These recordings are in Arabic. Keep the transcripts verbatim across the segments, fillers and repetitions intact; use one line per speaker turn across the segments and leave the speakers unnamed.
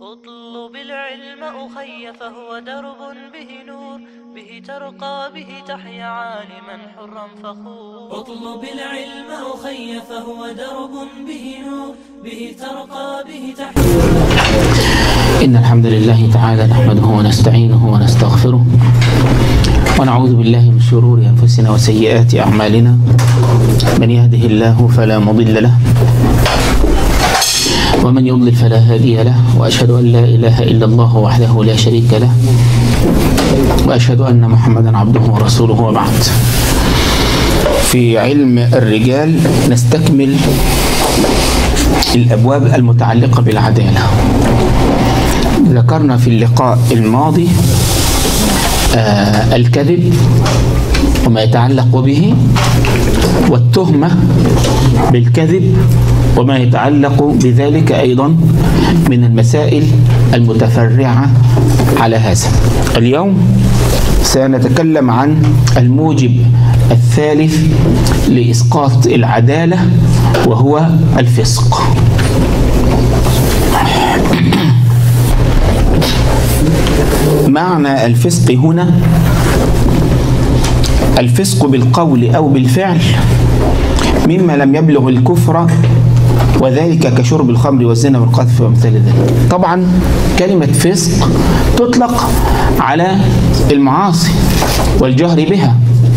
اطلب العلم أخي فهو درب به نور، به ترقى به تحيا عالما حرا فخور. اطلب العلم أخي فهو درب به نور، به ترقى به تحيا.
إن الحمد لله تعالى نحمده ونستعينه ونستغفره ونعوذ بالله من شرور أنفسنا وسيئات أعمالنا. من يهده الله فلا مضل له ومن يضلل فلا هادي له، وأشهد أن لا إله إلا الله وحده لا شريك له، وأشهد أن محمدا عبده ورسوله. وبعد، في علم الرجال نستكمل الأبواب المتعلقة بالعدالة. ذكرنا في اللقاء الماضي آه الكذب وما يتعلق به، والتهمة بالكذب وما يتعلق بذلك أيضا من المسائل المتفرعة على هذا. اليوم سنتكلم عن الموجب الثالث لإسقاط العدالة، وهو الفسق. معنى الفسق هنا الفسق بالقول أو بالفعل مما لم يبلغ الكفر، وذلك كشرب الخمر والزنا والقذف وامثال ذلك. طبعا كلمة فسق تطلق على المعاصي والجهر بها،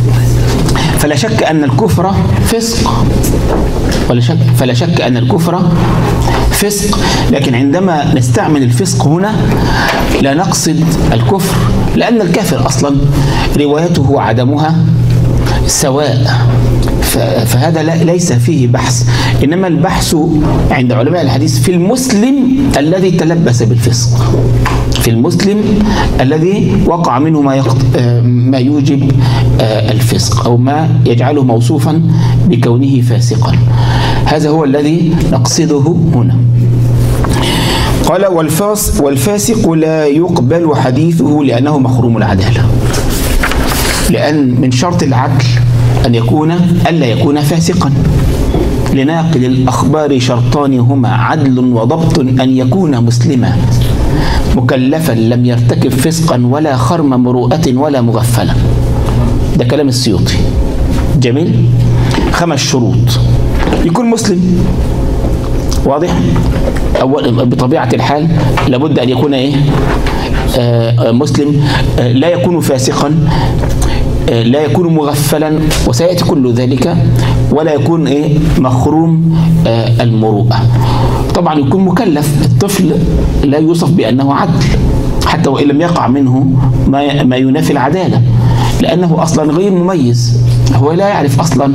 فلا شك أن الكفر فسق، ولا شك فلا شك أن الكفر فسق. لكن عندما نستعمل الفسق هنا لا نقصد الكفر، لأن الكافر أصلا روايته وعدمها سواء، فهذا ليس فيه بحث. إنما البحث عند علماء الحديث في المسلم الذي تلبس بالفسق، في المسلم الذي وقع منه ما ما يوجب الفسق أو ما يجعله موصوفا بكونه فاسقا. هذا هو الذي نقصده هنا. قال: والفاس والفاسق لا يقبل حديثه لأنه محروم العدالة، لأن من شرط العدل أن يكون ألا يكون فاسقا. لناقل الأخبار شرطان هما عدل وضبط، أن يكون مسلما مكلفا لم يرتكب فسقا ولا خرم مروءة ولا مغفلا. ده كلام السيوطي. جميل. خمس شروط: يكون مسلم، واضح؟ أول بطبيعة الحال لابد أن يكون إيه؟ آه مسلم. آه لا يكون فاسقا، آه لا يكون مغفلا، وسيأتي كل ذلك. ولا يكون إيه؟ مخروم آه المروءة. طبعا يكون مكلف. الطفل لا يوصف بأنه عدل حتى وإن لم يقع منه ما ما ينافي العدالة، لأنه أصلا غير مميز، هو لا يعرف أصلا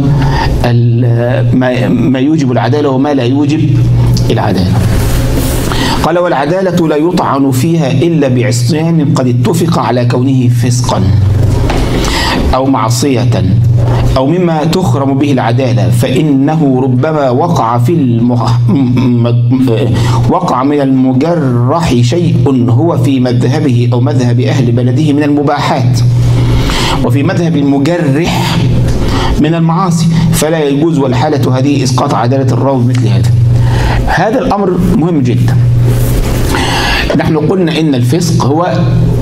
ما ما يوجب العدالة وما لا يوجب العدالة. قال: والعدالة لا يطعن فيها إلا بعصيان قد اتفق على كونه فسقا أو معصية أو مما تخرم به العدالة، فإنه ربما وقع في المح... وقع من المجرح شيء هو في مذهبه أو مذهب أهل بلده من المباحات، وفي مذهب المجرح من المعاصي، فلا يجوز والحالة هذه إسقاط عدالة الراوي مثل هذا. هذا الأمر مهم جدا. نحن قلنا إن الفسق هو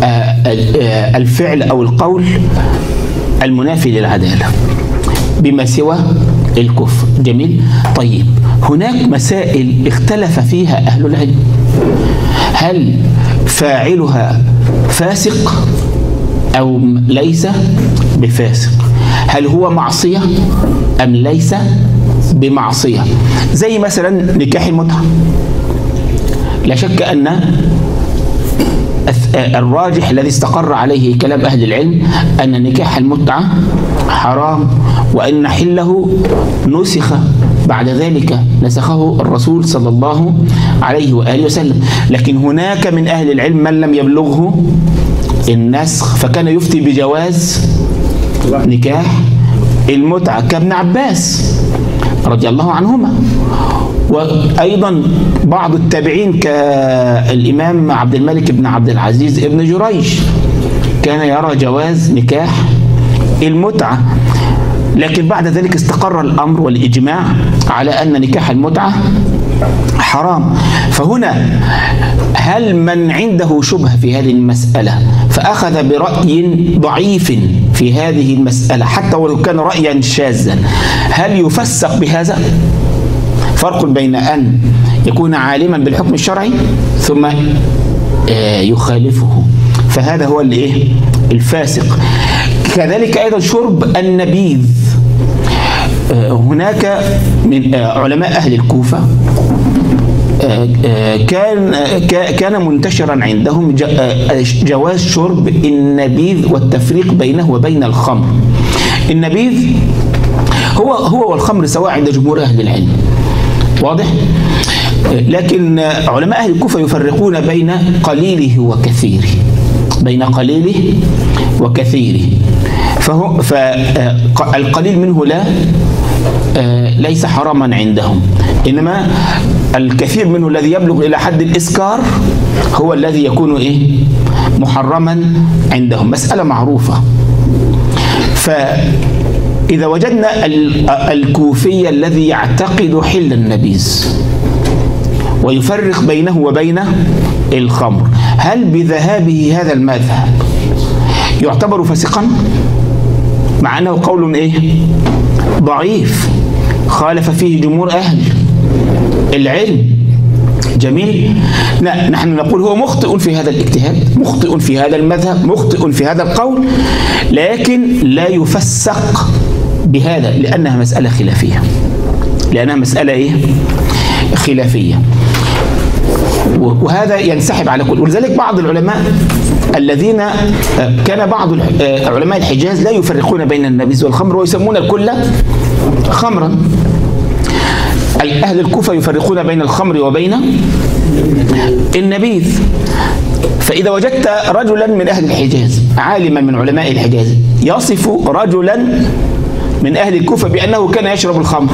الفعل أو القول المنافي للعدالة بما سوى الكفر. جميل. طيب، هناك مسائل اختلف فيها أهل العلم. هل فاعلها فاسق أو ليس بفاسق؟ هل هو معصية أم ليس بمعصية؟ زي مثلا نكاح المتعة. لا شك أن الراجح الذي استقر عليه كلام أهل العلم أن نكاح المتعة حرام، وأن حله نسخ بعد ذلك، نسخه الرسول صلى الله عليه وآله وسلم. لكن هناك من أهل العلم من لم يبلغه النسخ، فكان يفتي بجواز نكاح المتعة كابن عباس رضي الله عنهما، وأيضا بعض التابعين كالإمام عبد الملك بن عبد العزيز ابن جريج كان يرى جواز نكاح المتعة. لكن بعد ذلك استقر الأمر والإجماع على أن نكاح المتعة حرام. فهنا هل من عنده شبهة في هذه المسألة فأخذ برأي ضعيف في هذه المسألة حتى ولو كان رأيا شاذا، هل يفسق بهذا؟ فرق بين أن يكون عالما بالحكم الشرعي ثم يخالفه، فهذا هو الايه الفاسق. كذلك أيضا شرب النبيذ. هناك من علماء أهل الكوفة كان كان منتشرا عندهم جواز شرب النبيذ والتفريق بينه وبين الخمر. النبيذ هو هو والخمر سواء عند جمهور أهل العلم، واضح؟ لكن علماء أهل الكوفة يفرقون بين قليله وكثيره، بين قليله وكثيره. فهو فالقليل منه لا ليس حراما عندهم، إنما الكثير منه الذي يبلغ إلى حد الإسكار هو الذي يكون إيه محرما عندهم. مسألة معروفة. فإذا وجدنا الكوفي الذي يعتقد حل النبيذ ويفرق بينه وبين الخمر، هل بذهابه هذا المذهب يعتبر فاسقا؟ مع أنه قول إيه ضعيف خالف فيه جمهور أهل العلم. جميل. لا، نحن نقول هو مخطئ في هذا الاجتهاد، مخطئ في هذا المذهب، مخطئ في هذا القول، لكن لا يفسق بهذا لأنها مسألة خلافية، لأنها مسألة إيه خلافية، وهذا ينسحب على كل. ولذلك بعض العلماء الذين كان بعض علماء الحجاز لا يفرقون بين النبيذ والخمر ويسمون الكل خمرا. أهل الكوفة يفرقون بين الخمر وبين النبيذ. فإذا وجدت رجلا من أهل الحجاز عالما من علماء الحجاز يصف رجلا من أهل الكوفة بأنه كان يشرب الخمر،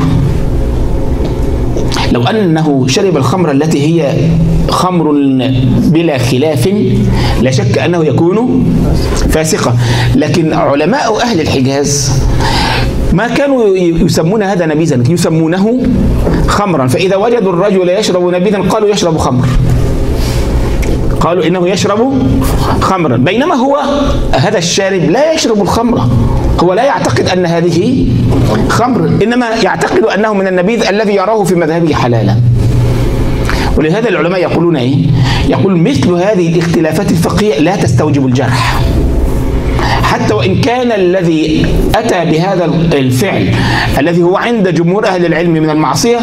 لو أنه شرب الخمر التي هي خمر بلا خلاف لا شك أنه يكون فاسقا. لكن علماء أهل الحجاز ما كانوا يسمون هذا نبيذا، يسمونه خمرا. فإذا وجدوا الرجل يشرب نبيذا قالوا يشرب خمر، قالوا إنه يشرب خمرا، بينما هو هذا الشارب لا يشرب الخمر، هو لا يعتقد أن هذه خمر، إنما يعتقد أنه من النبيذ الذي يراه في مذهبه حلالا. ولهذا العلماء يقولون إيه؟ يقول مثل هذه الاختلافات الفقهية لا تستوجب الجرح، حتى وإن كان الذي أتى بهذا الفعل الذي هو عند جمهور أهل العلم من المعصية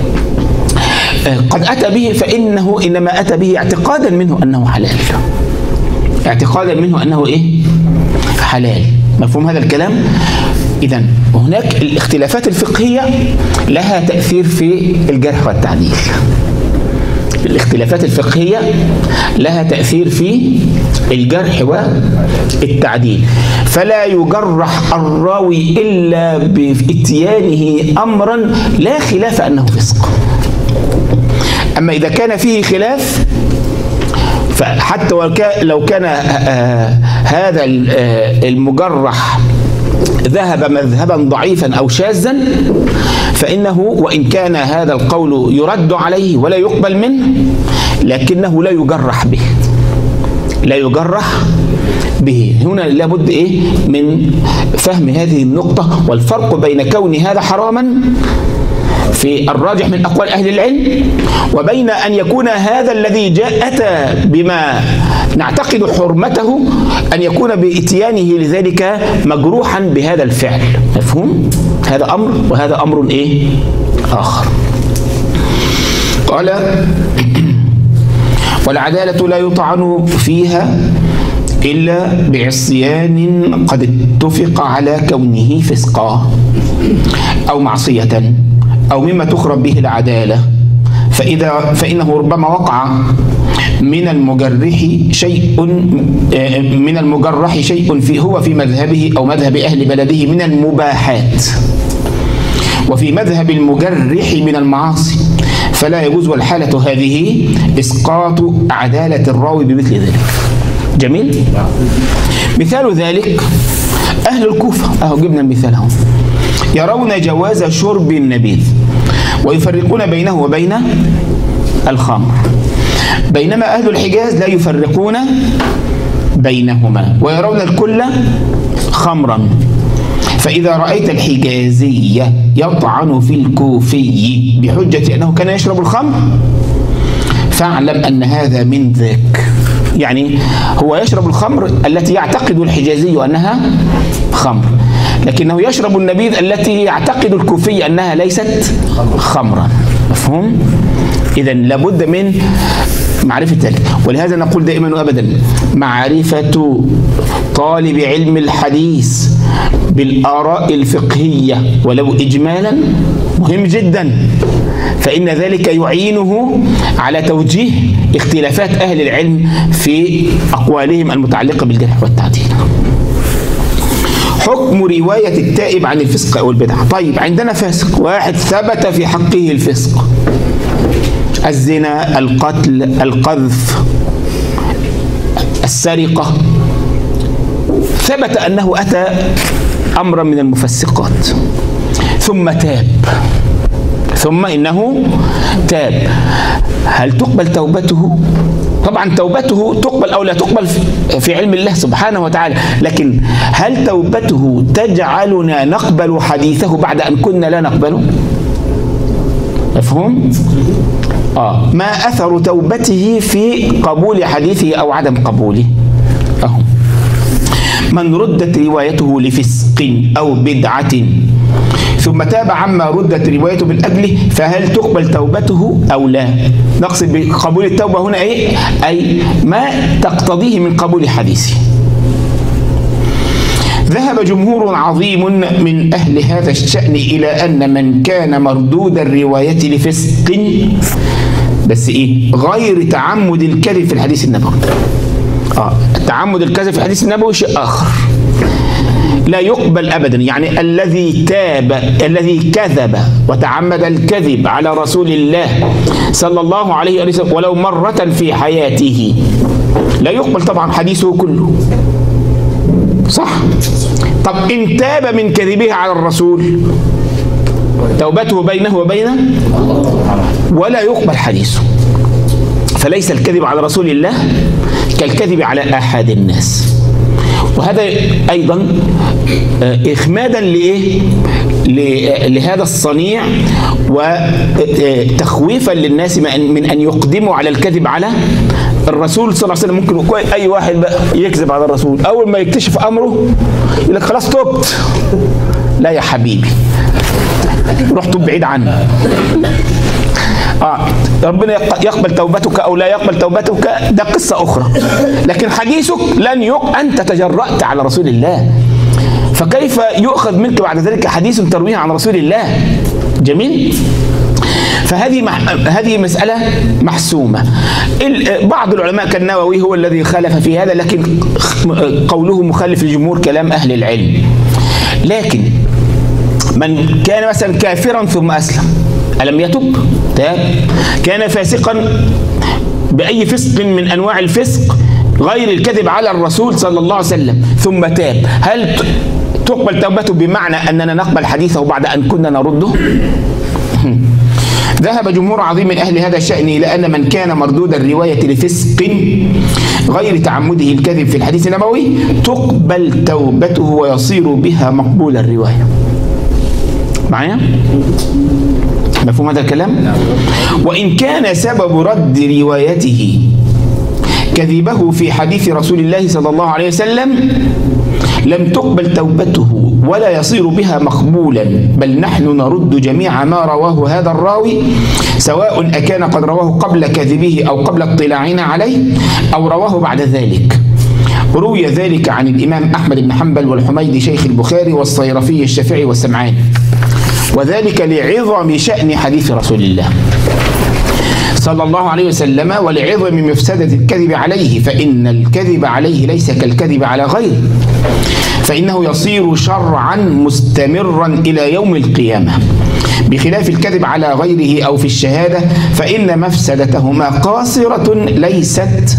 قد أتى به، فإنه إنما أتى به اعتقادا منه أنه حلال، اعتقادا منه أنه إيه؟ حلال. مفهوم هذا الكلام؟ إذن هناك الاختلافات الفقهية لها تأثير في الجرح والتعديل. الاختلافات الفقهية لها تأثير في الجرح والتعديل، فلا يجرح الراوي إلا بإتيانه أمرا لا خلاف أنه فسق. أما إذا كان فيه خلاف فحتى لو كان هذا المجرح ذهب مذهبا ضعيفا أو شاذا فإنه وإن كان هذا القول يرد عليه ولا يقبل منه لكنه لا يجرح به، لا يجرح به. هنا لابد إيه من فهم هذه النقطة والفرق بين كون هذا حراما في الراجح من أقوال أهل العلم وبين أن يكون هذا الذي جاء أتى بما نعتقد حرمته أن يكون بإتيانه لذلك مجروحا بهذا الفعل. مفهوم؟ هذا أمر وهذا أمر إيه؟ آخر. قال والعدالة لا يطعن فيها إلا بعصيان قد اتفق على كونه فسقا أو معصية أو مما تخرب به العدالة، فإذا فإنه ربما وقع من المجرح شيء من المجرح شيء في هو في مذهبه أو مذهب أهل بلده من المباحات، وفي مذهب المجرح من المعاصي، فلا يجوز والحالة هذه إسقاط عدالة الراوي بمثل ذلك. جميل؟ مثال ذلك أهل الكوفة، أهو جبنا المثال اهو، يرون جواز شرب النبيذ ويفرقون بينه وبين الخمر، بينما أهل الحجاز لا يفرقون بينهما ويرون الكل خمرا. فإذا رأيت الحجازي يطعن في الكوفي بحجة أنه كان يشرب الخمر فاعلم أن هذا من ذاك، يعني هو يشرب الخمر التي يعتقد الحجازي أنها خمر، لكنه يشرب النبيذ التي يعتقد الكوفي أنها ليست خمرا. مفهوم؟ إذن لابد من معرفة ذلك. ولهذا نقول دائما وأبدا معرفة طالب علم الحديث بالآراء الفقهية ولو إجمالا مهم جدا، فإن ذلك يعينه على توجيه اختلافات أهل العلم في أقوالهم المتعلقة بالجرح والتعديل. حكم رواية التائب عن الفسق أو البدعة. طيب عندنا فاسق واحد ثبت في حقه الفسق، الزنا، القتل، القذف، السرقة، ثبت أنه أتى أمرا من المفسقات ثم تاب، ثم إنه تاب، هل تقبل توبته؟ طبعا توبته تقبل أو لا تقبل في علم الله سبحانه وتعالى، لكن هل توبته تجعلنا نقبل حديثه بعد أن كنا لا نقبله؟ مفهوم؟ آه. ما أثر توبته في قبول حديثه أو عدم قبوله؟ أهو. من ردت روايته لفسق أو بدعة ثم تاب عما ردت روايته بالأجل فهل تقبل توبته أو لا؟ نقصد بقبول التوبة هنا إيه؟ أي ما تقتضيه من قبول حديثه. ذهب جمهور عظيم من أهل هذا الشأن إلى أن من كان مردود الرواية لفسق، بس إيه؟ غير تعمد الكذب في الحديث النبوي. آه. تعمد الكذب في الحديث النبوي شيء آخر لا يقبل أبدا، يعني الذي تاب الذي كذب وتعمد الكذب على رسول الله صلى الله عليه وسلم ولو مرة في حياته لا يقبل طبعا حديثه كله، صح؟ طب إن تاب من كذبه على الرسول توبته بينه وبينه ولا يقبل حديثه. فليس الكذب على رسول الله كالكذب على أحد الناس. وهذا أيضا إخمادا لإيه؟ لهذا الصنيع وتخويفا للناس من أن يقدموا على الكذب على الرسول صلى الله عليه وسلم. ممكن أي واحد بقى يكذب على الرسول أول ما يكتشف أمره يقول لك خلاص تبت. لا يا حبيبي، روح تب بعيد عنه. آه ربنا يقبل توبتك أو لا يقبل توبتك ده قصة أخرى، لكن حديثك لن يق أنت تجرأت على رسول الله، فكيف يؤخذ منك بعد ذلك حديث ترويه عن رسول الله؟ جميل. فهذه مح... هذه مسألة محسومة. بعض العلماء كالنووي هو الذي خالف في هذا، لكن قوله مخالف لجمهور كلام أهل العلم. لكن من كان مثلا كافرا ثم أسلم ألم يتب؟ تاب. كان فاسقا بأي فسق من أنواع الفسق غير الكذب على الرسول صلى الله عليه وسلم ثم تاب، هل تقبل توبته بمعنى أننا نقبل حديثه بعد أن كنا نرده؟ ذهب جمهور عظيم من أهل هذا الشأن إلى أن من كان مردود الرواية لفسق غير تعمده الكذب في الحديث النبوي تقبل توبته ويصير بها مقبول الرواية. معايا؟ مفهوم هذا الكلام؟ وإن كان سبب رد روايته كذبه في حديث رسول الله صلى الله عليه وسلم لم تقبل توبته ولا يصير بها مقبولا، بل نحن نرد جميع ما رواه هذا الراوي سواء أكان قد رواه قبل كذبه أو قبل اطلاعنا عليه أو رواه بعد ذلك. روي ذلك عن الإمام أحمد بن حنبل والحميدي شيخ البخاري والصيرفي الشافعي والسمعاني، وذلك لعظم شأن حديث رسول الله صلى الله عليه وسلم ولعظم مفسدة الكذب عليه، فإن الكذب عليه ليس كالكذب على غيره، فإنه يصير شرعا مستمرا إلى يوم القيامة، بخلاف الكذب على غيره أو في الشهادة فإن مفسدتهما قاصرة ليست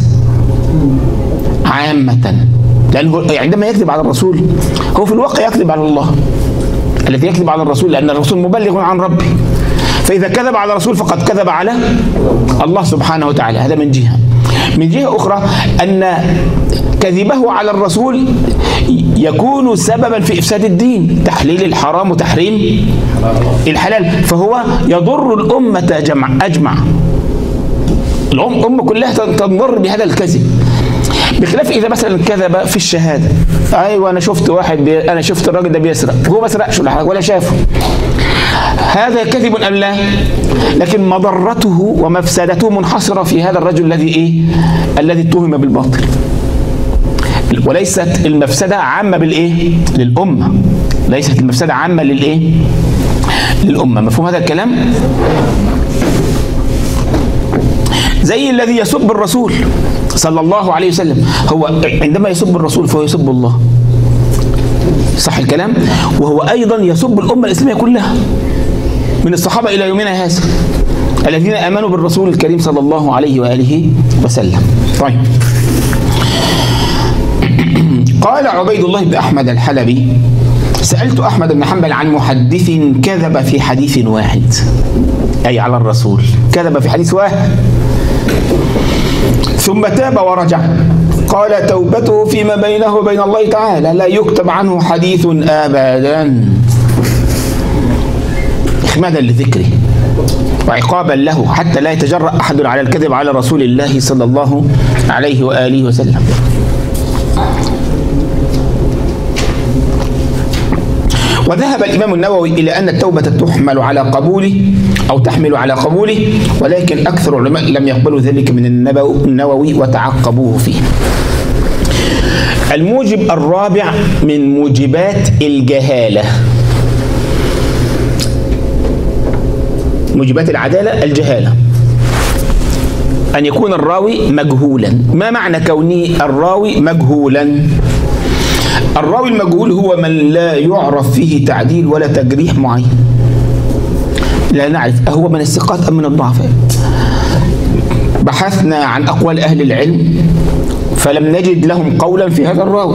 عامة. لأنه عندما يكذب على الرسول هو في الواقع يكذب على الله، الذي يكذب على الرسول لأن الرسول مبلغ عن ربه، فإذا كذب على الرسول فقد كذب على الله سبحانه وتعالى. هذا من جهة. من جهة أخرى أن كذبه على الرسول يكون سببا في إفساد الدين، تحليل الحرام وتحريم الحلال، فهو يضر الأمة جمع أجمع. الأمة كلها تضر بهذا الكذب، بخلاف إذا مثلا كذب في الشهادة. أيوة أنا شفت واحد بي... أنا شفت الراجل ده بيسرق، هو ما سرقش ولا شافه، هذا كذب أم لا؟ لكن مضرته ومفسدته منحصرة في هذا الرجل الذي إيه؟ الذي اتهم بالباطل، وليست المفسدة عامة بالإيه؟ للأمة، ليست المفسدة عامة للإيه؟ للأمة. مفهوم هذا الكلام؟ زي الذي يسب الرسول صلى الله عليه وسلم، هو عندما يسب الرسول فهو يسب الله، صح الكلام؟ وهو أيضا يسب الأمة الإسلامية كلها من الصحابة إلى يومنا هذا الذين آمنوا بالرسول الكريم صلى الله عليه وآله وسلم. طيب، قال عبيد الله بن أحمد الحلبي: سألت أحمد بن حنبل عن محدث كذب في حديث واحد، أي على الرسول، كذب في حديث واحد ثم تاب ورجع، قال: توبته فيما بينه وبين الله تعالى، لا يكتب عنه حديث أبدا، إخمادا لذكره وعقابا له حتى لا يتجرأ أحد على الكذب على رسول الله صلى الله عليه وآله وسلم. وذهب الإمام النووي إلى أن التوبة تحمل على قبوله أو تحمل على قبوله، ولكن أكثر العلماء لم يقبلوا ذلك من النووي وتعقبوه فيه. الموجب الرابع من موجبات الجهالة، موجبات العدالة الجهالة، أن يكون الراوي مجهولا. ما معنى كونه الراوي مجهولا؟ الراوي المجهول هو من لا يعرف فيه تعديل ولا تجريح معين، لا نعرف أهو من الثقات أم من الضعفاء. بحثنا عن أقوال أهل العلم فلم نجد لهم قولا في هذا الراوي،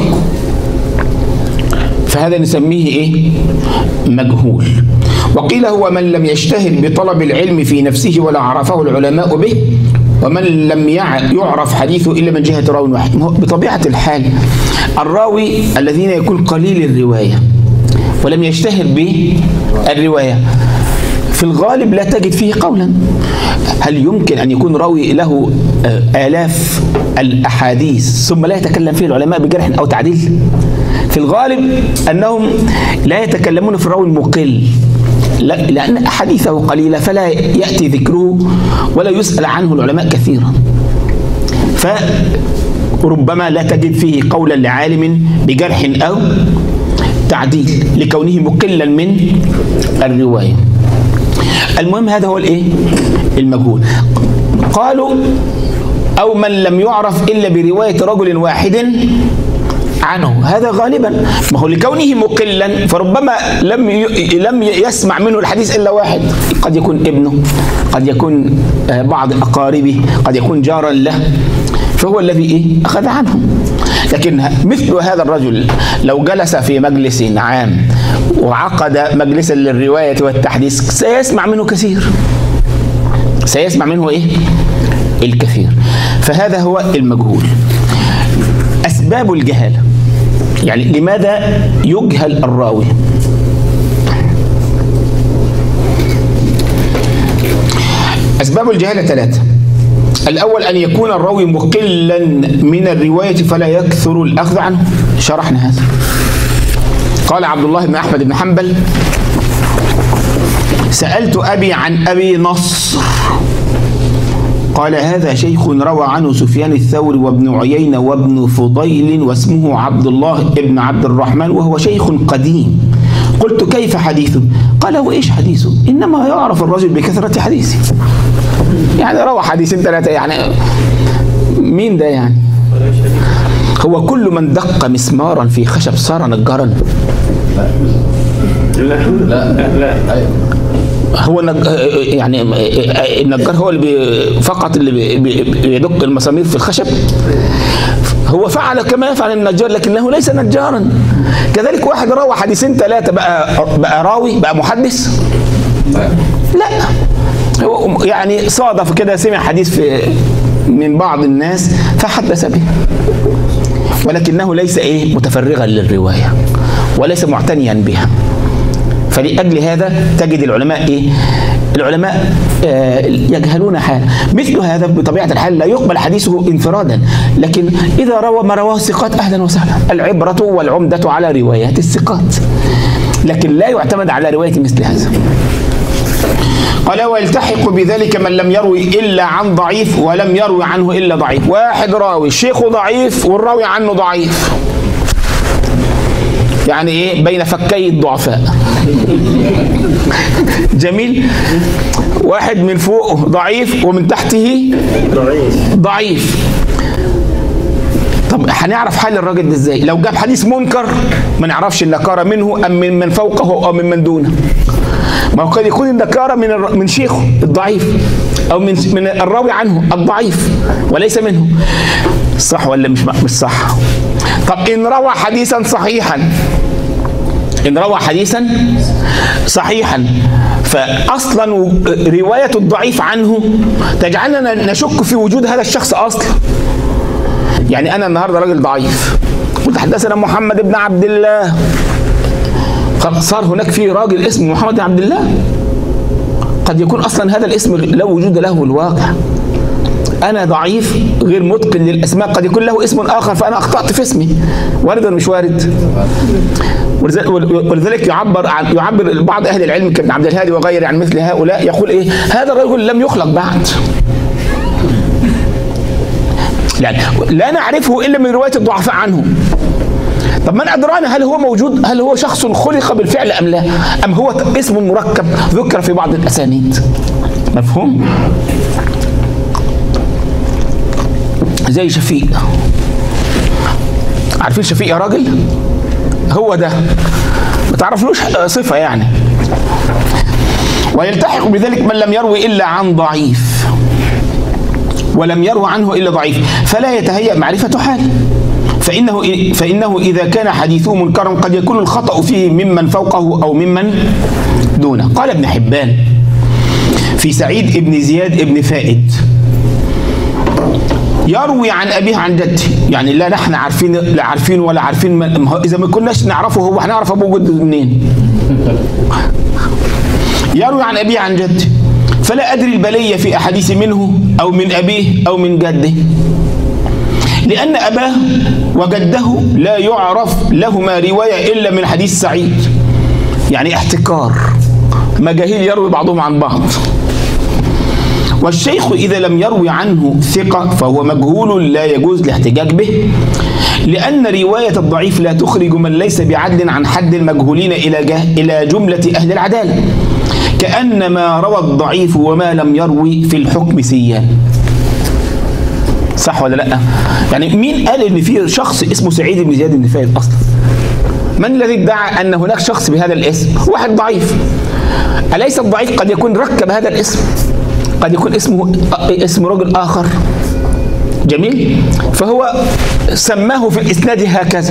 فهذا نسميه إيه؟ مجهول. وقيل هو من لم يجتهد بطلب العلم في نفسه ولا عرفه العلماء به، ومن لم يعرف حديثه إلا من جهة راوي واحد. بطبيعة الحال الراوي الذين يكون قليل الرواية ولم يجتهد بالرواية في الغالب لا تجد فيه قولا. هل يمكن أن يكون راوي له آلاف الأحاديث ثم لا يتكلم فيه العلماء بجرح أو تعديل؟ في الغالب أنهم لا يتكلمون في الراوي المقل، لا، لأن أحاديثه قليلة فلا يأتي ذكره ولا يسأل عنه العلماء كثيرا، فربما لا تجد فيه قولا لعالم بجرح أو تعديل لكونه مقلا من الرواية. المهم هذا هو الايه؟ المجهول. قالوا أو من لم يعرف إلا برواية رجل واحد عنه، هذا غالبا ما هو لكونه مقلا فربما لم لم يسمع منه الحديث إلا واحد، قد يكون ابنه، قد يكون بعض أقاربه، قد يكون جارا له، فهو الذي إيه؟ أخذ عنه. لكن مثل هذا الرجل لو جلس في مجلس عام وعقد مجلسا للرواية والتحديث سيسمع منه كثير، سيسمع منه إيه؟ الكثير. فهذا هو المجهول. أسباب الجهالة، يعني لماذا يجهل الراوي؟ أسباب الجهالة ثلاثة. الأول أن يكون الراوي مقلا من الرواية فلا يكثر الأخذ عنه، شرحنا هذا. قال عبد الله بن أحمد بن حنبل: سألت أبي عن أبي نصر، قال: هذا شيخ روى عنه سفيان الثوري وابن عيينة وابن فضيل واسمه عبد الله ابن عبد الرحمن وهو شيخ قديم. قلت: كيف حديثه؟ قال: وإيش حديثه؟ إنما يعرف الرجل بكثرة حديثه، يعني روى حديثين ثلاثة، يعني مين ده يعني؟ هو كل من دق مسمارا في خشب صار نجارا؟ لا لا لا هو يعني النجار هو اللي بي فقط اللي بيدق المسامير في الخشب، هو فعل كما يفعل النجار لكنه ليس نجارا. كذلك واحد روى حديثين ثلاثة بقى بقى راوي، بقى محدث؟ لا، يعني صادف كده سمع حديث في من بعض الناس فحدث به، ولكنه ليس ايه متفرغا للروايه وليس معتنيا بها. فلأجل هذا تجد العلماء ايه العلماء آه يجهلون حاله. مثل هذا بطبيعه الحال لا يقبل حديثه انفرادا، لكن اذا روى ما رواه الثقات اهلا وسهلا. العبره والعمده على روايات الثقات، لكن لا يعتمد على روايه مثل هذا. قال ويلتحق بذلك من لم يروي إلا عن ضعيف ولم يروي عنه إلا ضعيف. واحد راوي شيخه ضعيف والراوي عنه ضعيف، يعني إيه بين فكي الضعفاء. جميل. واحد من فوقه ضعيف ومن تحته ضعيف. طب هنعرف حال الراجل ده ازاي؟ لو جاب حديث منكر ما نعرفش النكارة منه أم من من فوقه أو من من دونه. ما هو قد يكون النكارة من من شيخه الضعيف أو من من الراوي عنه الضعيف وليس منه. صح ولا مش مش صح؟ طب إن روى حديثا صحيحا إن روى حديثا صحيحا فأصلا رواية الضعيف عنه تجعلنا نشك في وجود هذا الشخص أصلا. يعني أنا النهارده راجل ضعيف قلت حدثنا محمد بن عبد الله، صار هناك في راجل اسمه محمد بن عبد الله، قد يكون اصلا هذا الاسم لا وجود له في الواقع. انا ضعيف غير متقن للاسماء، قد يكون له اسم اخر فانا اخطات في اسمي. وارد ولا مش وارد؟ ولذلك يعبر عن يعبر بعض اهل العلم كابن عبد الهادي وغيره عن مثل هؤلاء، يقول ايه هذا الرجل لم يخلق بعد، يعني لا نعرفه الا من روايه الضعفاء عنه. طب من أدرانا هل هو موجود؟ هل هو شخص خلق بالفعل أم لا؟ أم هو اسم مركب ذكر في بعض الأسانيد؟ مفهوم؟ زي شفيق. عارفين شفيق يا راجل؟ هو ده، ما تعرفلوش صفة يعني. ويلتحق بذلك من لم يروي إلا عن ضعيف ولم يروي عنه إلا ضعيف، فلا يتهيأ معرفة حاله. فإنه فإنه إذا كان حديثه منكرا قد يكون الخطأ فيه ممن فوقه أو ممن دونه. قال ابن حبان في سعيد ابن زياد ابن فائد يروي عن أبيه عن جده، يعني لا نحن عارفين لا عارفين ولا عارفين من، إذا ما كناش نعرفه هو هنعرف أبوه جده منين؟ يروي عن أبيه عن جده فلا أدري البلية في أحاديث منه أو من أبيه أو من جده، لأن أباه وجده لا يعرف لهما رواية إلا من حديث سعيد، يعني احتكار، مجاهيل يروي بعضهم عن بعض. والشيخ إذا لم يروي عنه ثقة فهو مجهول لا يجوز الاحتجاج به، لأن رواية الضعيف لا تخرج من ليس بعدل عن حد المجهولين إلى إلى جملة أهل العدالة، كأن ما روى الضعيف وما لم يروي في الحكم سيان. صح ولا لا؟ يعني مين قال ان في شخص اسمه سعيد بن زياد بن فائد اصلا؟ من الذي ادعى ان هناك شخص بهذا الاسم؟ واحد ضعيف. اليس الضعيف قد يكون ركب هذا الاسم؟ قد يكون اسمه اسم رجل اخر. جميل؟ فهو سماه في الاسناد هكذا،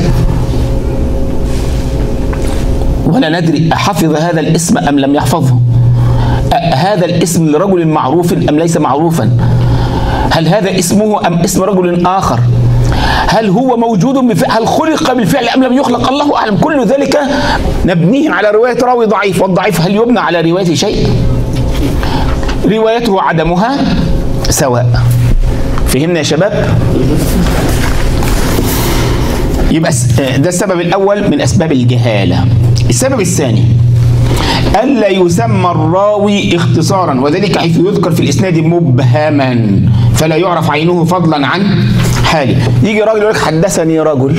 ولا ندري احفظ هذا الاسم ام لم يحفظه؟ هذا الاسم لرجل معروف ام ليس معروفا؟ هل هذا اسمه أم اسم رجل آخر؟ هل هو موجود بالفعل؟ هل خلق بالفعل أم لم يخلق؟ الله أعلم. كل ذلك نبنيه على رواية راوي ضعيف، والضعيف هل يبنى على رواية شيء؟ روايته وعدمها سواء. فهمنا يا شباب؟ يبقى ده السبب الأول من أسباب الجهالة. السبب الثاني ألا يسمى الراوي اختصارا، وذلك حيث يذكر في الإسناد مبهما فلا يعرف عينه فضلا عن حاله. يجي راجل يقول لك حدثني رجل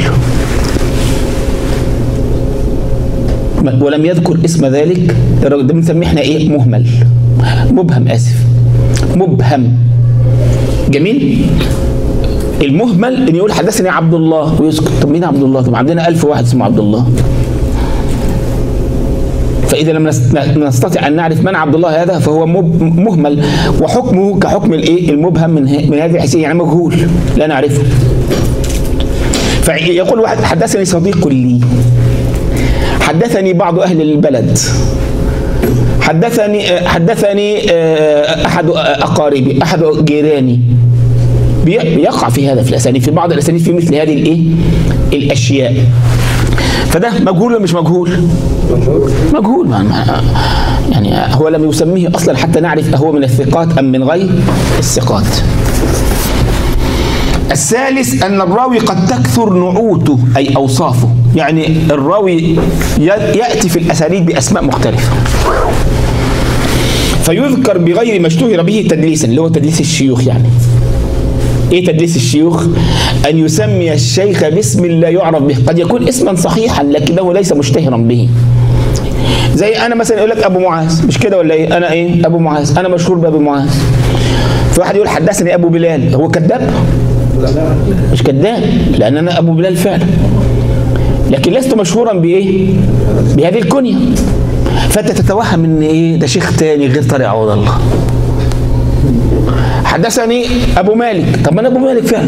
ولم يذكر اسم ذلك الرجل، ده بنسميه احنا ايه؟ مهمل، مبهم، اسف، مبهم. جميل؟ المهمل ان يقول حدثني عبد الله ويسكت. طب مين عبد الله؟ طب عندنا ألف واحد اسمه عبد الله. فإذا لم نستطع أن نعرف من عبد الله هذا فهو مهمل، وحكمه كحكم الايه؟ المبهم من من هذه الحيثية، يعني مجهول لا نعرفه. فيقول واحد حدثني صديق لي، حدثني بعض أهل البلد، حدثني حدثني احد اقاربي، احد جيراني. بيقع في هذا في الاسانيد، في بعض الاسانيد في مثل هذه الايه الاشياء. فده مجهول ولا مش مجهول؟ مجهول. يعني هو لم يسميه اصلا حتى نعرف اهو من الثقات ام من غير الثقات. الثالث أن الراوي قد تكثر نعوته أي أوصافه، يعني الراوي يأتي في الأسانيد بأسماء مختلفة فيذكر بغير ما اشتهر به تدليسا، اللي هو تدليس الشيوخ. يعني إيه تدليس الشيوخ؟ أن يسمي الشيخ باسم لا يعرف به، قد يكون اسما صحيحا لكنه ليس مشتهرا به. زي أنا مثلا يقول لك أبو معاذ، مش كده ولا إيه؟ أنا إيه؟ أبو معاذ، أنا مشهور بأبو معاذ. فواحد يقول حدثني أبو بلال، هو كذاب؟ مش كذاب، لأن أنا أبو بلال فعلا، لكن لست مشهورا بإيه؟ بهذه الكنية. فأنت تتوهم إن إيه؟ ده شيخ تاني غير طارق عوض الله. حدثني أبو مالك، طب ما أنا أبو مالك فعلا،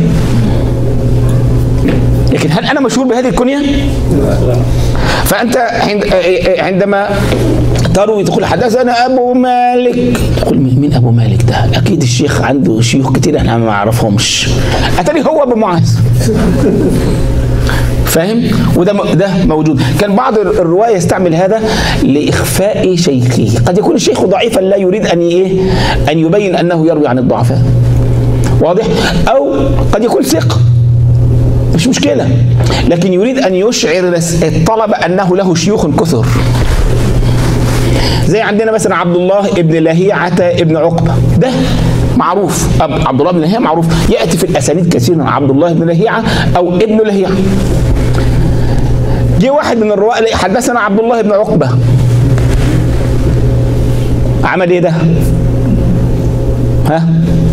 لكن هل أنا مشهور بهذه الكنية؟ فأنت عندما تروي تقول حدثنا أبو مالك، تقول مين أبو مالك ده؟ أكيد الشيخ عنده شيوخ كتير احنا ما نعرفهمش، أتاري هو أبو معاذ. فاهم؟ وده ده موجود. كان بعض الرواية يستعمل هذا لإخفاء شيخه، قد يكون الشيخ ضعيفا لا يريد أن إيه؟ أن يبين أنه يروي عن الضعفاء، واضح؟ أو قد يكون ثقة، مش مشكلة، لكن يريد أن يشعر الطلبة أنه له شيوخ كثر. زي عندنا مثلا عبد الله ابن لهيعة ابن عقبة، ده معروف، عبد الله بن لهيعة معروف، يأتي في الأسانيد كثيرا عبد الله بن لهيعة أو ابن لهيعة. جه واحد من الرواة حدثنا عبد الله بن عقبة، عمل ايه ده؟ ها؟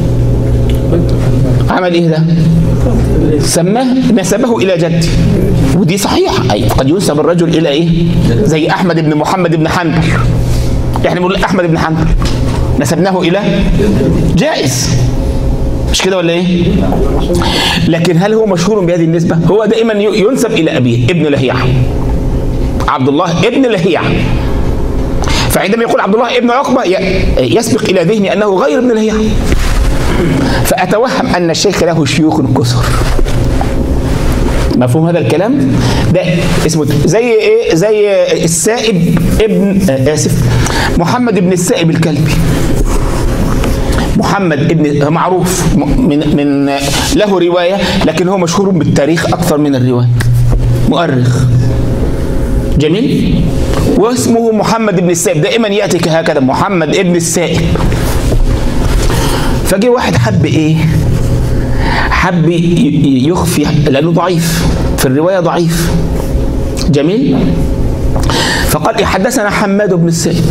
عمل ايه ده؟ سماه نسبه الى جدي، ودي صحيحه، اي قد ينسب الرجل الى ايه؟ زي احمد بن محمد بن حنبل، احنا بنقول احمد بن حنبل نسبناه الى جائز، مش كده ولا ايه؟ لكن هل هو مشهور بهذه النسبه؟ هو دائما ينسب الى ابيه ابن لهيعة، عبد الله ابن لهيعة. فعندما يقول عبد الله ابن عقبة يسبق الى ذهني انه غير ابن لهيعة، فأتوهم أن الشيخ له شيوخ كثر. مفهوم هذا الكلام؟ ده اسمه زي إيه؟ زي السائب ابن آسف محمد ابن السائب الكلبي. محمد ابن معروف من من له رواية، لكن هو مشهور بالتاريخ أكثر من الرواية، مؤرخ جميل، واسمه محمد ابن السائب، دائما يأتي كهكذا محمد ابن السائب. فجي واحد حب ايه؟ حب يخفي لانه ضعيف في الروايه، ضعيف جميل، فقال حدثنا حماد بن السائب.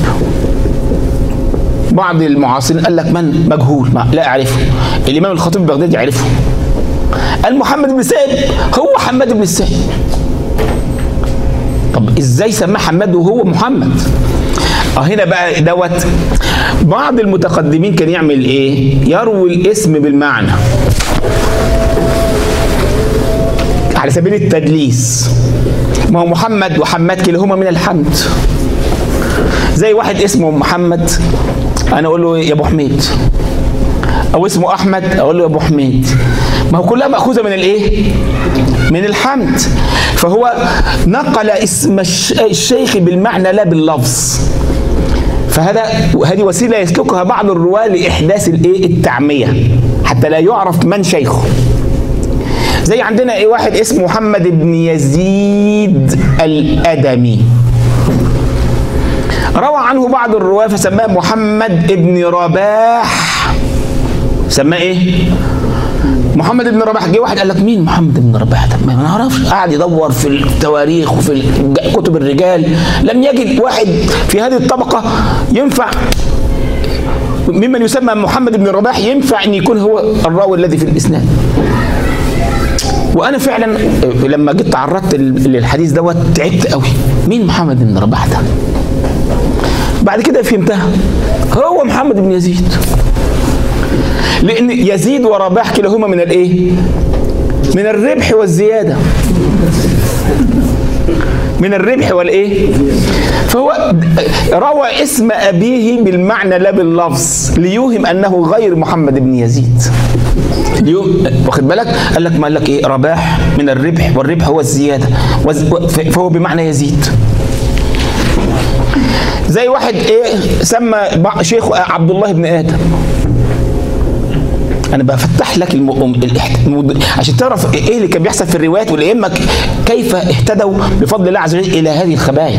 بعض المعاصرين قال لك من؟ مجهول، ما لا اعرفه. الامام الخطيب البغدادي يعرفه، قال محمد بن السائب هو حماد بن السائب. طب ازاي سماه حماد وهو محمد؟ اه هنا بقى دوت بعض المتقدمين كان يعمل ايه؟ يروي الاسم بالمعنى على سبيل التدليس. ما هو محمد وحماد كلاهما من الحمد. زي واحد اسمه محمد انا اقول له يا ابو حميد، او اسمه احمد اقول له يا ابو حميد، ما هو كلها ماخوذه من الايه؟ من الحمد. فهو نقل اسم الشيخ بالمعنى لا باللفظ. فهذا هذه وسيله يسلكها بعض الرواه لاحداث الايه؟ التعميه، حتى لا يعرف من شيخه. زي عندنا ايه؟ واحد اسمه محمد بن يزيد الادمي، روى عنه بعض الرواه فسماه محمد بن رباح. سماه ايه؟ محمد بن رباح. جه واحد قال لك مين محمد بن رباح ده؟ ما نعرفش. قعد يدور في التواريخ وفي كتب الرجال، لم يجد واحد في هذه الطبقه ينفع ممن يسمى محمد بن رباح ينفع ان يكون هو الراوي الذي في الاسناد. وانا فعلا لما جيت تعرضت للحديث دوت تعبت قوي، مين محمد بن رباح ده؟ بعد كده فهمتها، هو محمد بن يزيد، لأن يزيد ورباح كلاهما من الايه؟ من الربح والزيادة. من الربح والايه. فهو روى اسم ابيه بالمعنى لا باللفظ ليوهم انه غير محمد بن يزيد. واخد بالك؟ قال لك ما قال لك ايه؟ رباح من الربح، والربح هو الزياده، فهو بمعنى يزيد. زي واحد ايه سمى شيخ عبد الله بن ادم. انا بفتح لك الم... عشان تعرف ايه اللي كان بيحصل في الروايات والائمه كيف اهتدوا بفضل الله عز وجل الى هذه الخبايا.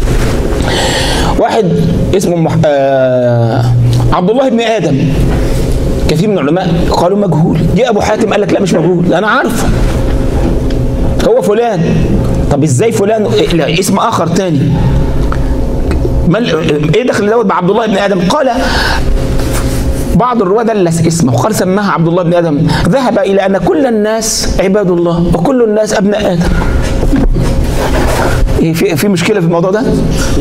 واحد اسمه مح... آه... عبد الله بن ادم، كثير من العلماء قالوا مجهول. جاء ابو حاتم قال لك لا مش مجهول، انا عارفه هو فلان. طب ازاي فلان؟ لا اسم اخر تاني. مال... ايه دخل دوت بعبد الله بن ادم؟ قال بعض الرواه دلس اسمه وقال سماها عبد الله بن ادم، ذهب الى ان كل الناس عباد الله وكل الناس ابناء ادم. ايه في في مشكله في الموضوع ده؟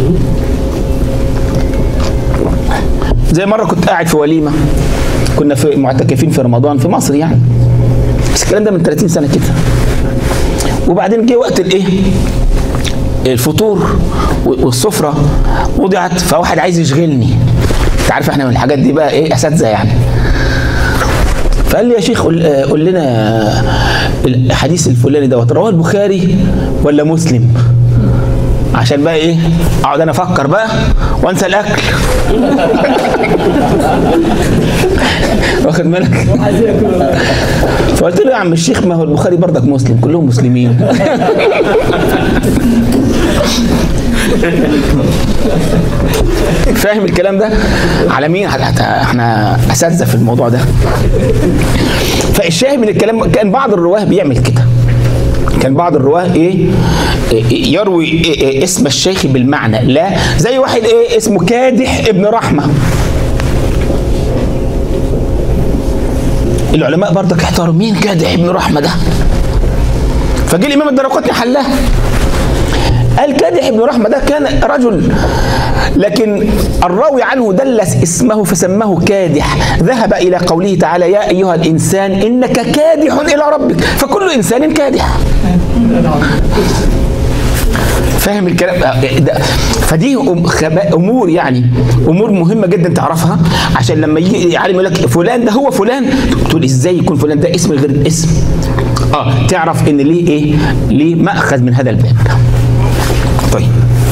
زي مره كنت قاعد في وليمه، كنا في معتكفين في رمضان في مصر يعني، بس الكلام ده من ثلاثين سنه كده. وبعدين جه وقت الايه؟ الفطور والسفره وضعت، فواحد عايز يشغلني. انت عارف احنا من الحاجات دي بقى ايه اساتذه يعني. فقال لي يا شيخ قول, قول لنا الحديث الفلاني دوت رواه البخاري ولا مسلم؟ عشان بقى ايه اقعد انا افكر بقى وانسى الاكل. واخد بالك؟ فقلت له يا عم الشيخ ما هو البخاري برضك مسلم، كلهم مسلمين. فاهم الكلام ده؟ على مين؟ احنا اساتذه في الموضوع ده. فالشاهد من الكلام كان بعض الرواه بيعمل كده. كان بعض الرواه ايه يروي إيه اسم الشيخ بالمعنى لا، زي واحد ايه اسمه كادح ابن رحمه. العلماء برضك احتاروا مين كادح ابن رحمه ده؟ فجه الامام الدرقطني حلها. قال كادح ابن رحمه ده كان رجل، لكن الراوي عنه دلس اسمه فسماه كادح، ذهب الى قوله تعالى يا ايها الانسان انك كادح الى ربك، فكل انسان كادح. فاهم الكلام؟ فدي امور يعني امور مهمه جدا تعرفها، عشان لما يجي عالم يقول لك فلان ده هو فلان تقول ازاي يكون فلان ده اسم غير الاسم. اه تعرف ان ليه ايه؟ ليه مأخذ من هذا الباب. طيب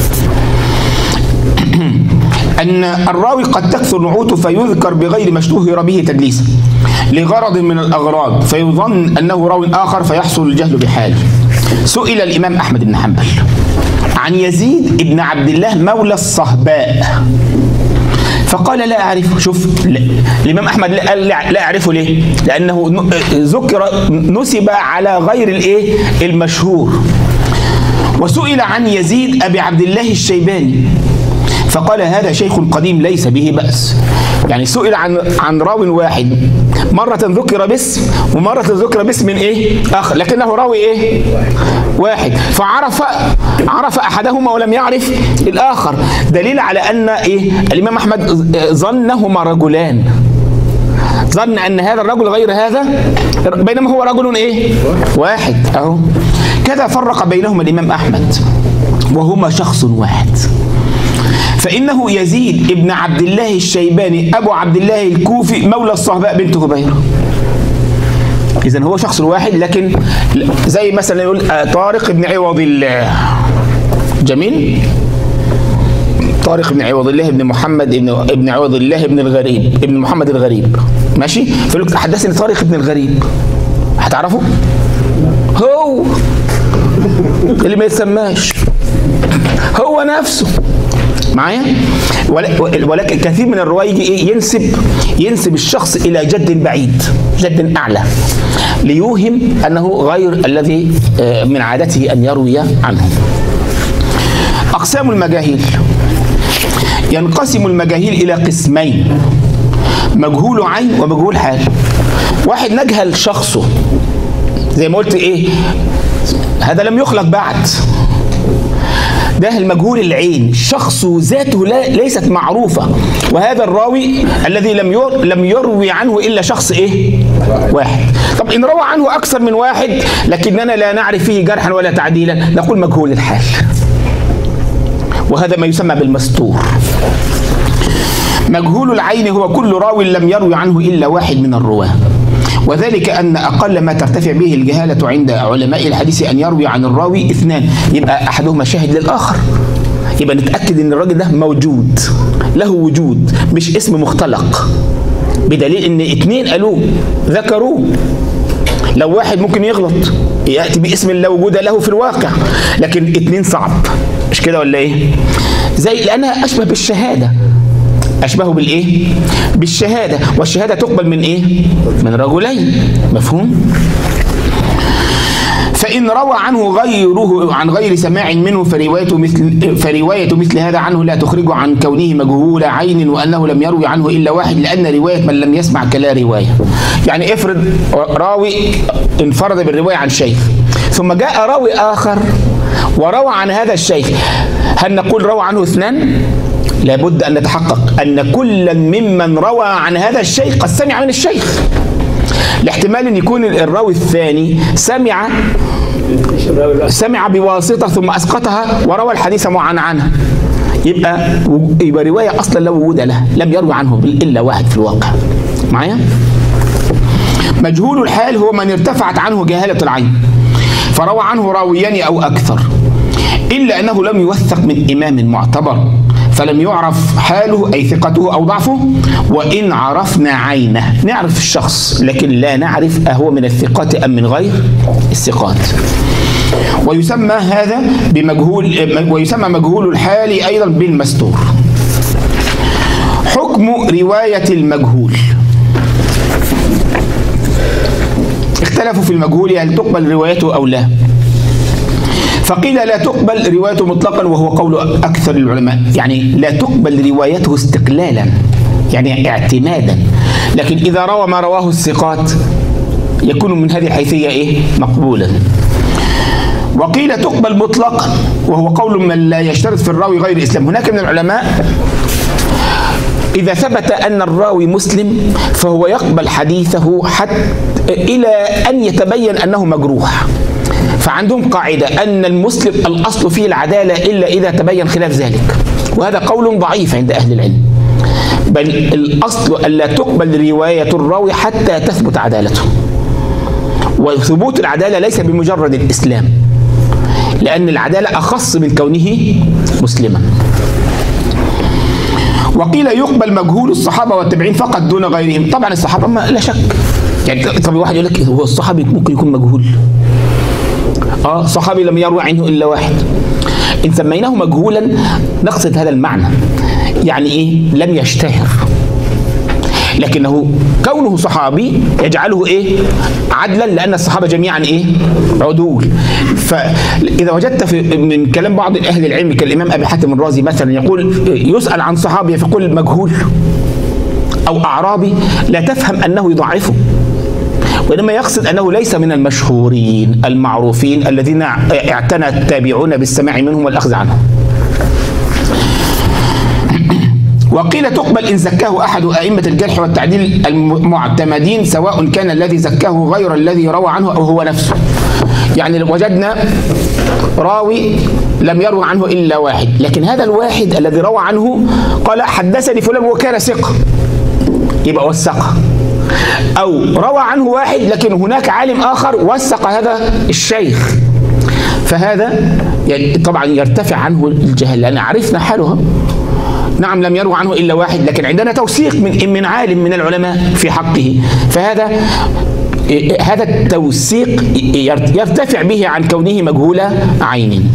أن الراوي قد تكثر نعوته فيذكر بغير ما اشتهر به تدليسا لغرض من الأغراض فيظن أنه راو آخر فيحصل الجهل بحاله. سئل الإمام أحمد بن حنبل عن يزيد بن عبد الله مولى الصهباء فقال لا أعرفه. شوف الإمام أحمد قال لا أعرفه ليه؟ لأنه ذكر نسب على غير الإيه المشهور. وسئل عن يزيد أبي عبد الله الشيباني فقال هذا شيخ قديم ليس به بأس. يعني سئل عن عن راو واحد، مرة ذكر باسم ومرة ذكر باسم ايه اخر، لكنه راوي ايه واحد، فعرف عرف احدهما ولم يعرف الاخر، دليل على ان ايه الامام احمد ظنهما رجلان، ظن ان هذا الرجل غير هذا بينما هو رجل ايه واحد اهو. كذا فرق بينهما الامام احمد وهما شخص واحد، فإنه يزيد ابن عبد الله الشيباني أبو عبد الله الكوفي مولى الصهباء بنت هبيرة. إذن هو شخص واحد، لكن زي مثلا يقول طارق بن عوض الله، جميل، طارق بن عوض الله ابن محمد ابن ابن عوض الله ابن الغريب ابن محمد الغريب، ماشي؟ فيقول حدثني طارق بن الغريب، هتعرفه؟ هو اللي ما يتسماش هو نفسه معايا. ولكن كثير من الرواة يجي ينسب ينسب الشخص الى جد بعيد، جد اعلى، ليوهم انه غير الذي من عادته ان يروي عنه. اقسام المجاهيل: ينقسم المجاهيل الى قسمين، مجهول عين ومجهول حال. واحد نجهل شخصه زي ما قلت ايه هذا لم يخلق بعد، ده المجهول العين، شخصه ذاته لا ليست معروفة، وهذا الراوي الذي لم ير لم يروي عنه إلا شخص إيه؟ واحد. طب إن روى عنه أكثر من واحد لكننا لا نعرف فيه جرحا ولا تعديلا نقول مجهول الحال. وهذا ما يسمى بالمستور. مجهول العين هو كل راو لم يروي عنه إلا واحد من الرواه، وذلك أن أقل ما ترتفع به الجهالة عند علماء الحديث أن يروي عن الراوي اثنان، يبقى أحدهما شاهد للآخر، يبقى نتأكد أن الراجل ده موجود له وجود مش اسم مختلق، بدليل أن اثنين قالوه ذكروه. لو واحد ممكن يغلط يأتي باسم لا وجود له في الواقع، لكن اثنين صعب، مش كده ولا ايه؟ زي لأنها أشبه بالشهادة، أشبه بالإيه؟ بالشهادة، والشهادة تقبل من إيه؟ من رجلين، مفهوم؟ فإن روى عنه غيره عن غير سماع منه فرواية مثل فرواية مثل هذا عنه لا تخرج عن كونه مجهول عين وأنه لم يروي عنه إلا واحد، لأن رواية من لم يسمع كلا رواية. يعني افرض راوي انفرد بالرواية عن شيخ، ثم جاء راوي آخر وروى عن هذا الشيخ، هل نقول روى عنه اثنان؟ لابد أن نتحقق أن كل ممن روى عن هذا الشيخ قد سمع من الشيخ، لاحتمال أن يكون الراوي الثاني سمع سمع بواسطة ثم أسقطها وروى الحديث معاً عنها، يبقى يبقى رواية أصلا لا وجود لها، لم يروي عنه إلا واحد في الواقع. معايا؟ مجهول الحال هو من ارتفعت عنه جهالة العين فروى عنه راويان أو أكثر، إلا أنه لم يوثق من إمام معتبر فلم يعرف حاله أي ثقته أو ضعفه، وإن عرفنا عينه نعرف الشخص لكن لا نعرف أهو من الثقات أم من غير الثقات. ويسمى هذا بمجهول، ويسمى مجهول الحال أيضا بالمستور. حكم رواية المجهول. اختلفوا في المجهول هل تقبل روايته أو لا، فقيل لا تقبل روايته مطلقا وهو قول أكثر العلماء، يعني لا تقبل روايته استقلالا يعني اعتمادا، لكن إذا روى ما رواه الثقات يكون من هذه الحيثية إيه؟ مقبولا. وقيل تقبل مطلقا وهو قول من لا يشترط في الراوي غير الإسلام. هناك من العلماء إذا ثبت أن الراوي مسلم فهو يقبل حديثه حتى إلى أن يتبين أنه مجروح، فعندهم قاعدة أن المسلم الأصل فيه العدالة إلا إذا تبين خلاف ذلك، وهذا قول ضعيف عند أهل العلم، بل الأصل ألا تقبل رواية الراوي حتى تثبت عدالته، وثبوت العدالة ليس بمجرد الإسلام، لأن العدالة أخص من كونه مسلما. وقيل يقبل مجهول الصحابة والتابعين فقط دون غيرهم. طبعا الصحابة ما لا شك، يعني طب واحد يقول لك هو الصحابي ممكن يكون مجهول؟ اه صحابي لم يروي عنه الا واحد. ان سميناه مجهولا نقصد هذا المعنى، يعني ايه؟ لم يشتهر، لكنه كونه صحابي يجعله ايه؟ عدلا، لان الصحابه جميعا ايه؟ عدول. فاذا وجدت في من كلام بعض اهل العلم كالامام ابي حاتم الرازي مثلا يقول يسال عن صحابي فيقول مجهول او اعرابي، لا تفهم انه يضعفه، وإنما يقصد أنه ليس من المشهورين المعروفين الذين اعتنى التابعون بالسماع منهم والأخذ عنهم. وقيل تقبل إن زكاه أحد أئمة الجرح والتعديل المعتمدين، سواء كان الذي زكاه غير الذي روى عنه أو هو نفسه. يعني وجدنا راوي لم يروى عنه إلا واحد، لكن هذا الواحد الذي روى عنه قال حدثني فلان وكان ثقة، يبقى وثقه. أو روى عنه واحد لكن هناك عالم آخر وثق هذا الشيخ، فهذا طبعا يرتفع عنه الجهل، لأن عرفنا حاله. نعم لم يروى عنه إلا واحد، لكن عندنا توثيق من من عالم من العلماء في حقه، فهذا هذا التوثيق يرتفع به عن كونه مجهول عين.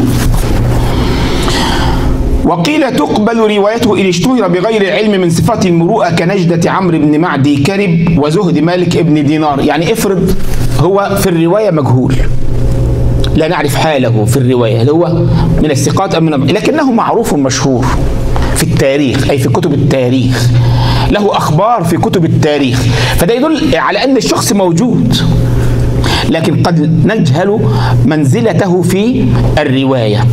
وقيل تقبل روايته إن اشتهر بغير العلم من صفات المروءة كنجدة عمرو بن معدي كرب وزهد مالك ابن دينار. يعني افرض هو في الرواية مجهول، لا نعرف حاله في الرواية، هل هو من الثقات أم من، لكنه معروف مشهور في التاريخ أي في كتب التاريخ، له أخبار في كتب التاريخ، فده يدل على أن الشخص موجود، لكن قد نجهل منزلته في الرواية.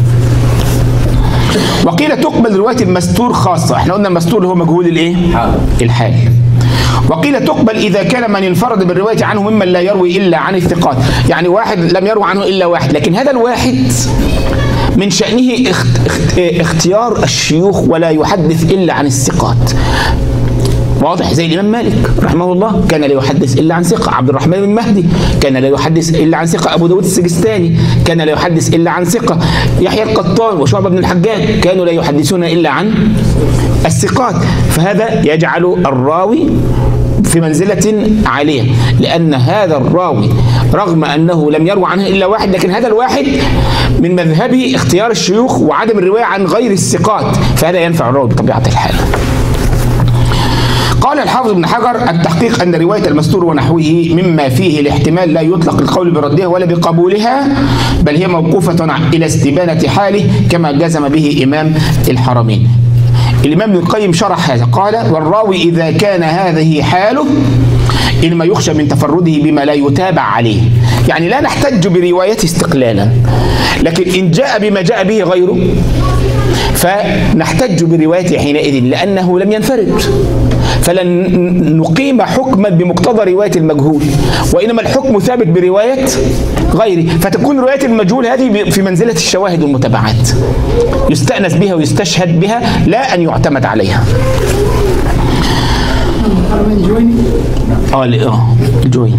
وقيل تقبل رواية المستور خاصة، احنا قلنا المستور هو مجهول الايه؟ الحال. وقيل تقبل إذا كان من انفرد بالرواية عنه ممن لا يروي إلا عن الثقات، يعني واحد لم يروي عنه إلا واحد، لكن هذا الواحد من شأنه اختيار الشيوخ ولا يحدث إلا عن الثقات. واضح؟ زي الإمام مالك رحمه الله كان لا يحدث إلا عن ثقة. عبد الرحمن بن مهدي كان لا يحدث إلا عن ثقة. أبو داود السجستاني كان لا يحدث إلا عن ثقة. يحيى القطان وشعبة بن الحجاج كانوا لا يحدثون إلا عن الثقات. فهذا يجعل الراوي في منزلة عالية، لأن هذا الراوي رغم أنه لم يروى عنه إلا واحد، لكن هذا الواحد من مذهبه اختيار الشيوخ وعدم الرواية عن غير الثقات، فهذا ينفع الراوي بطبيعة الحال. قال الحافظ ابن حجر: التحقيق أن رواية المستور ونحوه مما فيه الاحتمال لا يطلق القول بردها ولا بقبولها، بل هي موقوفة إلى استبانة حاله كما جزم به إمام الحرمين. الإمام ابن القيم شرح هذا، قال: والراوي إذا كان هذه حاله إنما يخشى من تفرده بما لا يتابع عليه، يعني لا نحتج بروايته استقلالا، لكن إن جاء بما جاء به غيره فنحتج بروايته حينئذ لأنه لم ينفرد، فلن نقيم حكما بمقتضى رواية المجهول، وإنما الحكم ثابت برواية غيره، فتكون رواية المجهول هذه في منزلة الشواهد والمتابعات، يستأنس بها ويستشهد بها لا أن يعتمد عليها. اه الجويني.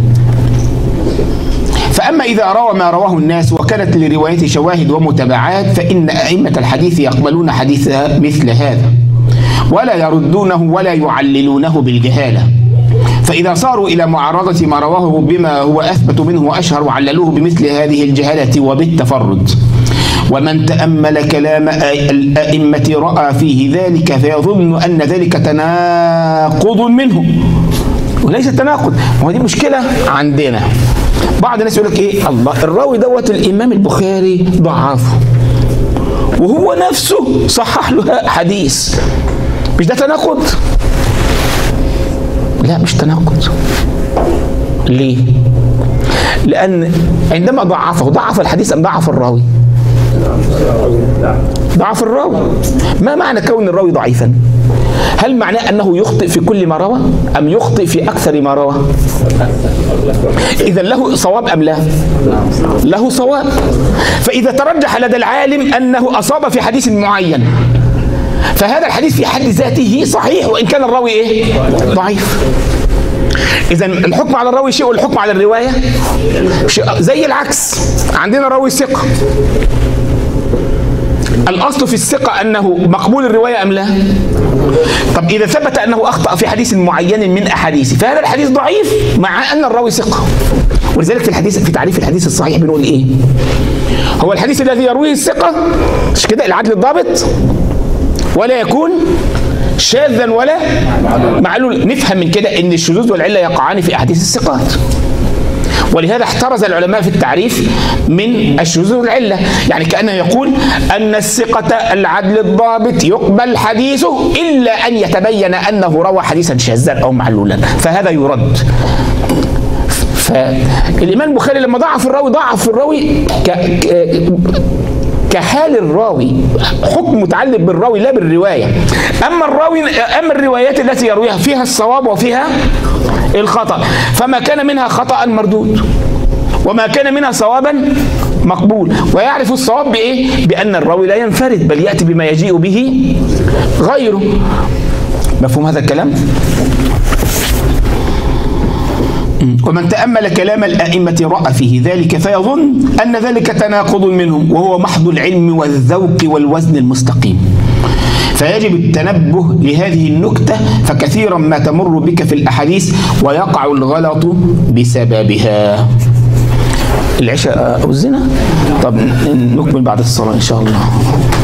فأما إذا روى ما رواه الناس وكانت لروايته شواهد ومتابعات فإن أئمة الحديث يقبلون حديث مثل هذا ولا يردونه ولا يعللونه بالجهالة، فإذا صاروا إلى معارضة ما رواه بما هو أثبت منه وأشهر عللوه بمثل هذه الجهالة وبالتفرد. ومن تأمل كلام الأئمة رأى فيه ذلك فيظن أن ذلك تناقض منه، وليس تناقض. وهذه مشكلة عندنا، بعض الناس يقول لك ايه، الله الراوي دوت الامام البخاري ضعفه وهو نفسه صحح له حديث، مش ده تناقض؟ لا مش تناقض. ليه؟ لان عندما ضعفه ضعف الحديث ام ضعف الراوي؟ ضعف الراوي. ما معنى كون الراوي ضعيفا؟ هل معناه أنه يخطئ في كل ما روى أم يخطئ في أكثر ما روى؟ إذا له صواب أم لا؟ له صواب. فإذا ترجح لدى العالم أنه أصاب في حديث معين فهذا الحديث في حد ذاته صحيح وإن كان الراوي إيه؟ ضعيف. إذا الحكم على الراوي شيء والحكم على الرواية شيء. زي العكس، عندنا راوي ثقة، الأصل في الثقة أنه مقبول الرواية أم لا؟ طب إذا ثبت أنه أخطأ في حديث معين من أحاديثه فهذا الحديث ضعيف مع أن الراوي ثقة. ولذلك في الحديث في تعريف الحديث الصحيح بنقول إيه؟ هو الحديث الذي يرويه الثقة مش كده العدل الضابط ولا يكون شاذا ولا معلول. نفهم من كده أن الشذوذ والعلة يقعان في أحاديث الثقات، ولهذا احترز العلماء في التعريف من الشذوذ والعلة، يعني كأنه يقول أن الثقة العدل الضابط يقبل حديثه إلا أن يتبين أنه روى حديثا شاذا أو معلولا، فهذا يرد. فالإمام البخاري لما ضعف الراوي ضعف الراوي ك... ك... كحال الراوي، حكم متعلق بالراوي لا بالرواية. أما الراوي أما الروايات التي يرويها فيها الصواب وفيها الخطأ، فما كان منها خطأ مردود وما كان منها صوابا مقبول. ويعرف الصواب بإيه؟ بأن الراوي لا ينفرد بل يأتي بما يجيء به غيره. مفهوم هذا الكلام؟ ومن تأمل كلام الأئمة رأى فيه ذلك فيظن أن ذلك تناقض منهم وهو محض العلم والذوق والوزن المستقيم، فيجب التنبه لهذه النكتة فكثيرا ما تمر بك في الأحاديث ويقع الغلط بسببها. العشاء أو الزنا؟ طب نكمل بعد الصلاة إن شاء الله.